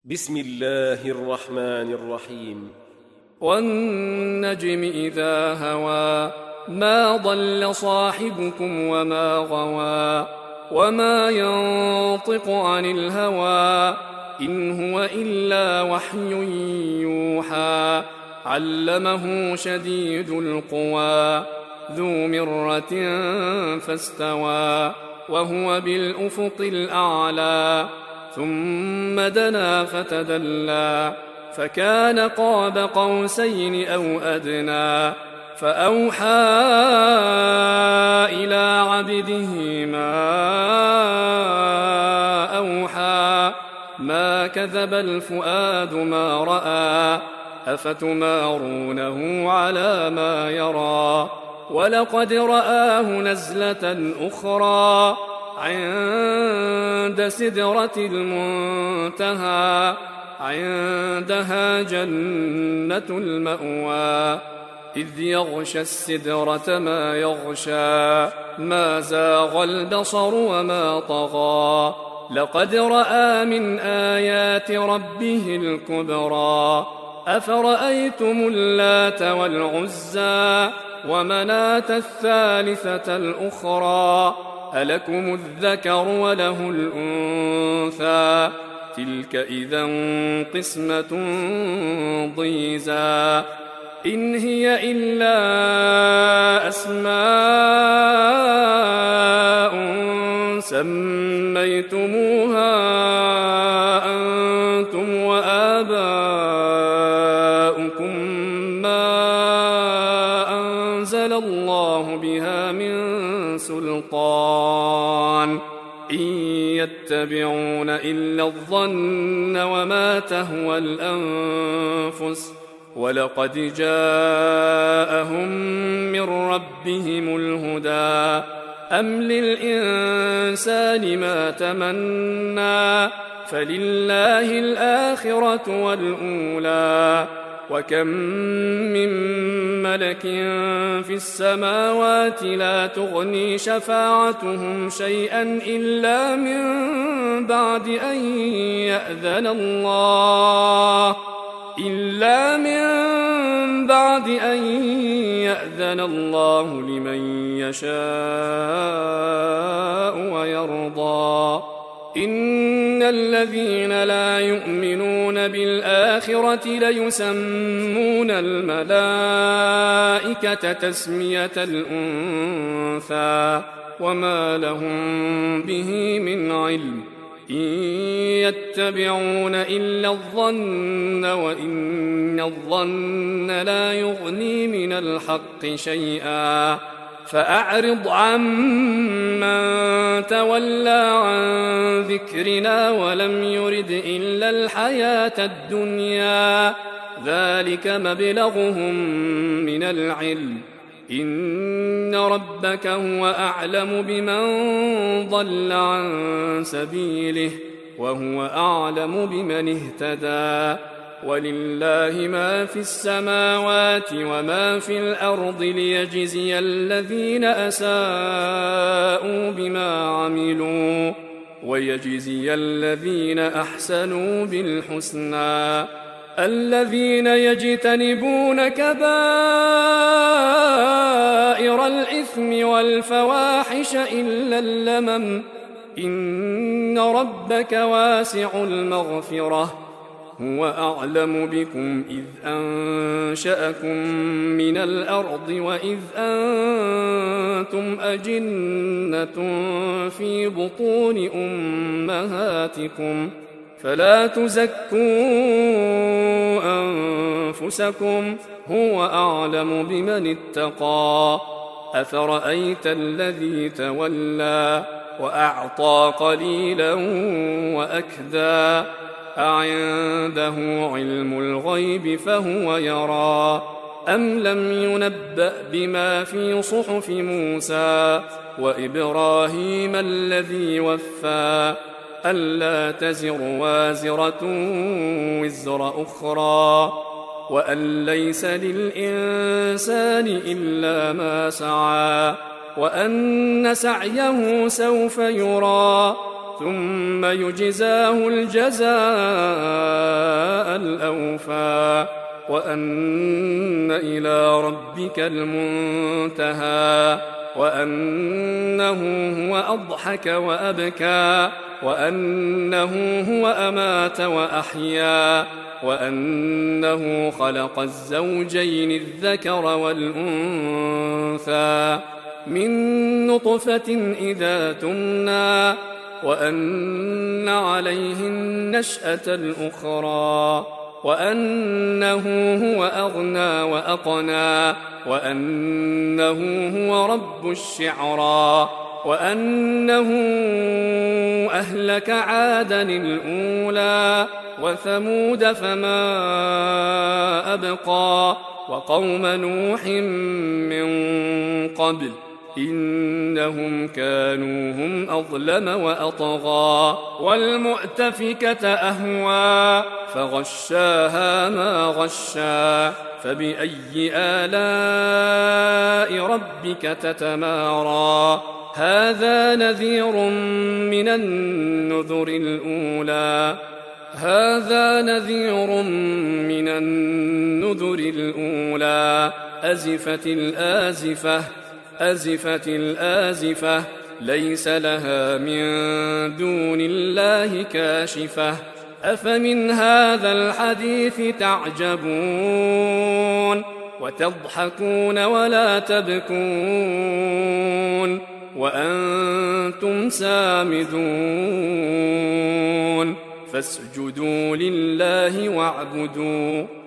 بسم الله الرحمن الرحيم. والنجم إذا هوى ما ضل صاحبكم وما غوى وما ينطق عن الهوى إن هو إلا وحي يوحى علمه شديد القوى ذو مرة فاستوى وهو بالأفق الأعلى ثم دنا فتدلى فكان قاب قوسين أو أدنى فأوحى إلى عبده ما أوحى ما كذب الفؤاد ما رأى أفتمارونه على ما يرى ولقد رآه نزلة أخرى عند سدرة المنتهى عندها جنة المأوى إذ يغشى السدرة ما يغشى ما زاغ البصر وما طغى لقد رأى من آيات ربه الكبرى أفرأيتم اللات والعزى ومناة الثالثة الأخرى ألكم الذكر وله الأنثى تلك إذا قسمة ضيزى إن هي إلا أسماء سميتموها أنتم وآباؤكم ما أنزل الله بها من سلطان إن يتبعون إلا الظن وما تهوى الأنفس ولقد جاءهم من ربهم الهدى أم للإنسان ما تمنى فلله الآخرة والأولى وكم من ملك في السماوات لا تغني شفاعتهم شيئا إلا من بعد أن يأذن الله لمن يشاء ويرضى إن الذين لا يؤمنون بالآخرة ليسمون الملائكة تسمية الأنثى وما لهم به من علم إن يتبعون إلا الظن وإن الظن لا يغني من الحق شيئا فأعرض عمن تولى عن ذكرنا ولم يرد إلا الحياة الدنيا ذلك مبلغهم من العلم إن ربك هو أعلم بمن ضل عن سبيله وهو أعلم بمن اهتدى ولله ما في السماوات وما في الأرض ليجزي الذين أساءوا بما عملوا ويجزي الذين أحسنوا بالحسنى الذين يجتنبون كبائر الإثم والفواحش إلا اللمم إن ربك واسع المغفرة هو أعلم بكم إذ أنشأكم من الأرض وإذ أنتم أجنة في بطون أمهاتكم فلا تزكوا أنفسكم هو أعلم بمن اتقى أفرأيت الذي تولى وأعطى قليلا وأكدى أعنده علم الغيب فهو يرى أم لم ينبأ بما في صحف موسى وإبراهيم الذي وفى ألا تزر وازرة وزر أخرى وأن ليس للإنسان إلا ما سعى وأن سعيه سوف يرى ثم يجزاه الجزاء الأوفى وأن إلى ربك المنتهى وأنه هو أضحك وأبكى وأنه هو أمات وأحيا وأنه خلق الزوجين الذكر والأنثى من نطفة إذا تمنى وأن عليه النشأة الأخرى وأنه هو أغنى وأقنى وأنه هو رب الشعرى وأنه أهلك عادا الأولى وثمود فما أبقى وقوم نوح من قبل إنهم كانوا هم أظلم وأطغى والمؤتفكة أهوى فغشاها ما غشى فبأي آلاء ربك تتمارى هذا نذير من النذر الأولى أزفت الآزفة ليس لها من دون الله كاشفة أفمن هذا الحديث تعجبون وتضحكون ولا تبكون وأنتم سامدون فاسجدوا لله واعبدوا